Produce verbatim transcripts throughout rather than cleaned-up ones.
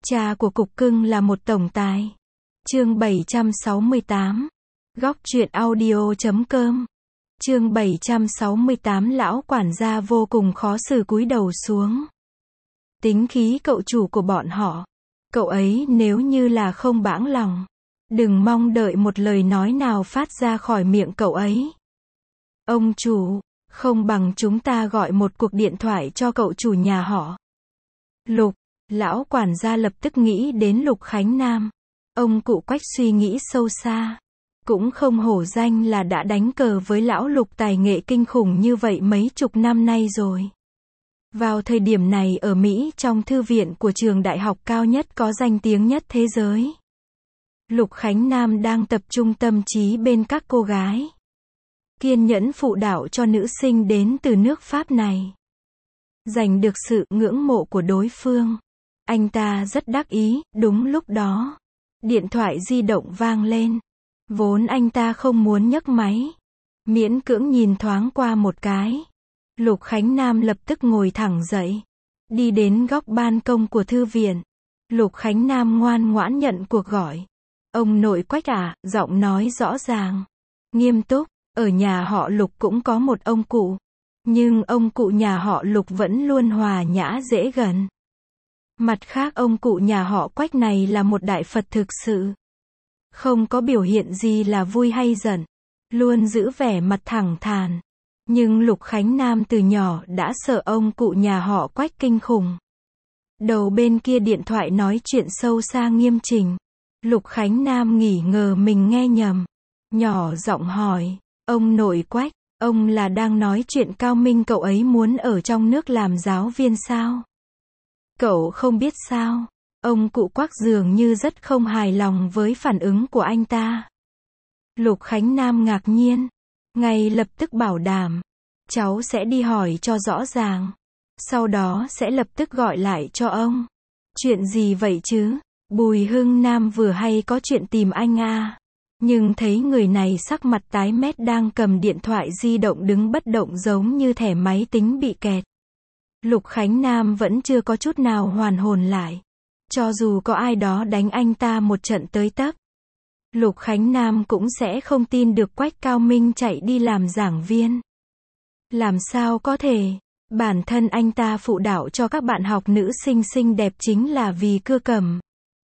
Cha của cục cưng là một tổng tài. Chương bảy trăm sáu mươi tám. Góc truyện audio chấm com. Chương bảy trăm sáu mươi tám. Lão quản gia vô cùng khó xử cúi đầu xuống. Tính khí cậu chủ của bọn họ. Cậu ấy nếu như là không bãng lòng, đừng mong đợi một lời nói nào phát ra khỏi miệng cậu ấy. Ông chủ, không bằng chúng ta gọi một cuộc điện thoại cho cậu chủ nhà họ Lục. Lão quản gia lập tức nghĩ đến Lục Khánh Nam. Ông cụ Quách suy nghĩ sâu xa. Cũng không hổ danh là đã đánh cờ với lão Lục tài nghệ kinh khủng như vậy mấy chục năm nay rồi. Vào thời điểm này ở Mỹ, trong thư viện của trường đại học cao nhất có danh tiếng nhất thế giới, Lục Khánh Nam đang tập trung tâm trí bên các cô gái, kiên nhẫn phụ đạo cho nữ sinh đến từ nước Pháp này. Giành được sự ngưỡng mộ của đối phương, anh ta rất đắc ý. Đúng lúc đó, điện thoại di động vang lên. Vốn anh ta không muốn nhấc máy, miễn cưỡng nhìn thoáng qua một cái, Lục Khánh Nam lập tức ngồi thẳng dậy, đi đến góc ban công của thư viện. Lục Khánh Nam ngoan ngoãn nhận cuộc gọi. Ông nội Quách à, giọng nói rõ ràng, nghiêm túc. Ở nhà họ Lục cũng có một ông cụ, nhưng ông cụ nhà họ Lục vẫn luôn hòa nhã dễ gần. Mặt khác ông cụ nhà họ Quách này là một đại Phật thực sự, không có biểu hiện gì là vui hay giận, luôn giữ vẻ mặt thẳng thắn. Nhưng Lục Khánh Nam từ nhỏ đã sợ ông cụ nhà họ Quách kinh khủng. Đầu bên kia điện thoại nói chuyện sâu xa nghiêm chỉnh. Lục Khánh Nam nghi ngờ mình nghe nhầm, nhỏ giọng hỏi, ông nội Quách, ông là đang nói chuyện Cao Minh cậu ấy muốn ở trong nước làm giáo viên sao? Cậu không biết sao? Ông cụ Quách dường như rất không hài lòng với phản ứng của anh ta. Lục Khánh Nam ngạc nhiên, ngay lập tức bảo đảm, cháu sẽ đi hỏi cho rõ ràng, sau đó sẽ lập tức gọi lại cho ông. Chuyện gì vậy chứ? Bùi Hưng Nam vừa hay có chuyện tìm anh à. Nhưng thấy người này sắc mặt tái mét đang cầm điện thoại di động đứng bất động giống như thẻ máy tính bị kẹt. Lục Khánh Nam vẫn chưa có chút nào hoàn hồn lại. Cho dù có ai đó đánh anh ta một trận tới tấp, Lục Khánh Nam cũng sẽ không tin được Quách Cao Minh chạy đi làm giảng viên. Làm sao có thể? Bản thân anh ta phụ đạo cho các bạn học nữ sinh xinh đẹp chính là vì cưa cầm.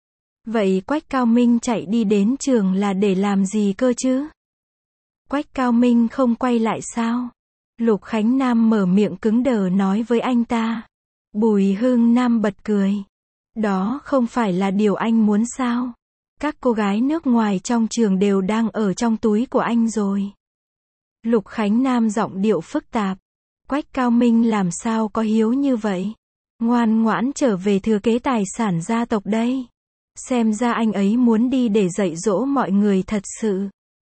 Vậy Quách Cao Minh chạy đi đến trường là để làm gì cơ chứ? Quách Cao Minh không quay lại sao? Lục Khánh Nam mở miệng cứng đờ nói với anh ta. Bùi Hưng Nam bật cười. Đó không phải là điều anh muốn sao? Các cô gái nước ngoài trong trường đều đang ở trong túi của anh rồi. Lục Khánh Nam giọng điệu phức tạp. Quách Cao Minh làm sao có hiếu như vậy? Ngoan ngoãn trở về thừa kế tài sản gia tộc đây. Xem ra anh ấy muốn đi để dạy dỗ mọi người thật sự.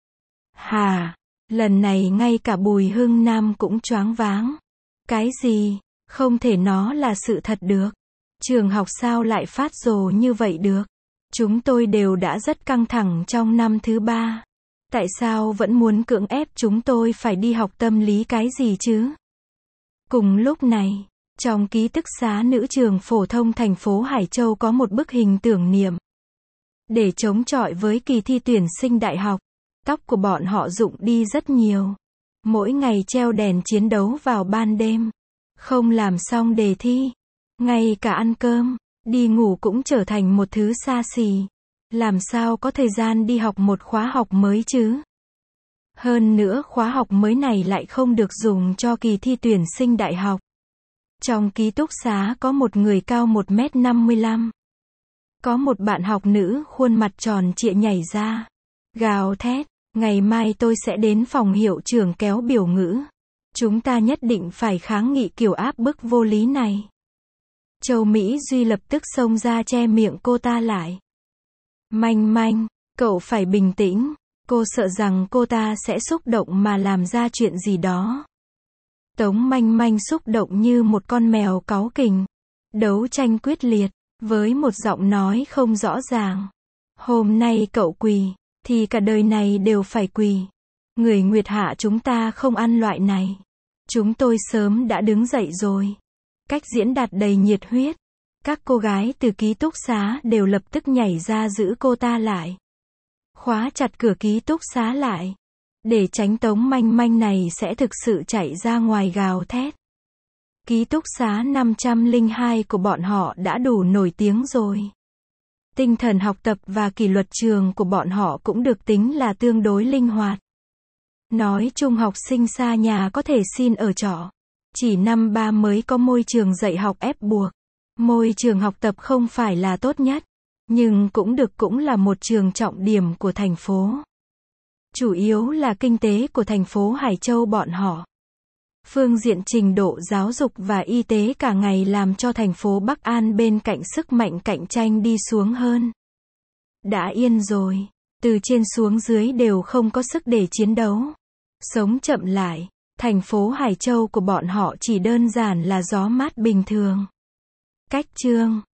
Hà, lần này ngay cả Bùi Hưng Nam cũng choáng váng. Cái gì? Không thể nó là sự thật được. Trường học sao lại phát rồ như vậy được? Chúng tôi đều đã rất căng thẳng trong năm thứ ba. Tại sao vẫn muốn cưỡng ép chúng tôi phải đi học tâm lý cái gì chứ? Cùng lúc này, trong ký túc xá nữ trường phổ thông thành phố Hải Châu có một bức hình tưởng niệm. Để chống chọi với kỳ thi tuyển sinh đại học, tóc của bọn họ rụng đi rất nhiều. Mỗi ngày treo đèn chiến đấu vào ban đêm. Không làm xong đề thi. Ngay cả ăn cơm, đi ngủ cũng trở thành một thứ xa xỉ. Làm sao có thời gian đi học một khóa học mới chứ? Hơn nữa khóa học mới này lại không được dùng cho kỳ thi tuyển sinh đại học. Trong ký túc xá có một người cao một mét năm mươi lăm. Có một bạn học nữ khuôn mặt tròn trịa nhảy ra, gào thét, ngày mai tôi sẽ đến phòng hiệu trưởng kéo biểu ngữ. Chúng ta nhất định phải kháng nghị kiểu áp bức vô lý này. Châu Mỹ Duy lập tức xông ra che miệng cô ta lại. Manh Manh, cậu phải bình tĩnh, cô sợ rằng cô ta sẽ xúc động mà làm ra chuyện gì đó. Tống Manh Manh xúc động như một con mèo cáu kỉnh, đấu tranh quyết liệt, với một giọng nói không rõ ràng. Hôm nay cậu quỳ, thì cả đời này đều phải quỳ. Người Nguyệt Hạ chúng ta không ăn loại này. Chúng tôi sớm đã đứng dậy rồi. Cách diễn đạt đầy nhiệt huyết. Các cô gái từ ký túc xá đều lập tức nhảy ra giữ cô ta lại. Khóa chặt cửa ký túc xá lại. Để tránh Tống Manh Manh này sẽ thực sự chạy ra ngoài gào thét. Ký túc xá năm trăm lẻ hai của bọn họ đã đủ nổi tiếng rồi. Tinh thần học tập và kỷ luật trường của bọn họ cũng được tính là tương đối linh hoạt. Nói chung học sinh xa nhà có thể xin ở trọ. Chỉ năm ba mới có môi trường dạy học ép buộc. Môi trường học tập không phải là tốt nhất, nhưng cũng được cũng là một trường trọng điểm của thành phố. Chủ yếu là kinh tế của thành phố Hải Châu bọn họ. Phương diện trình độ giáo dục và y tế cả ngày làm cho thành phố Bắc An bên cạnh sức mạnh cạnh tranh đi xuống hơn. Đã yên rồi, từ trên xuống dưới đều không có sức để chiến đấu. Sống chậm lại, thành phố Hải Châu của bọn họ chỉ đơn giản là gió mát bình thường. Cách chương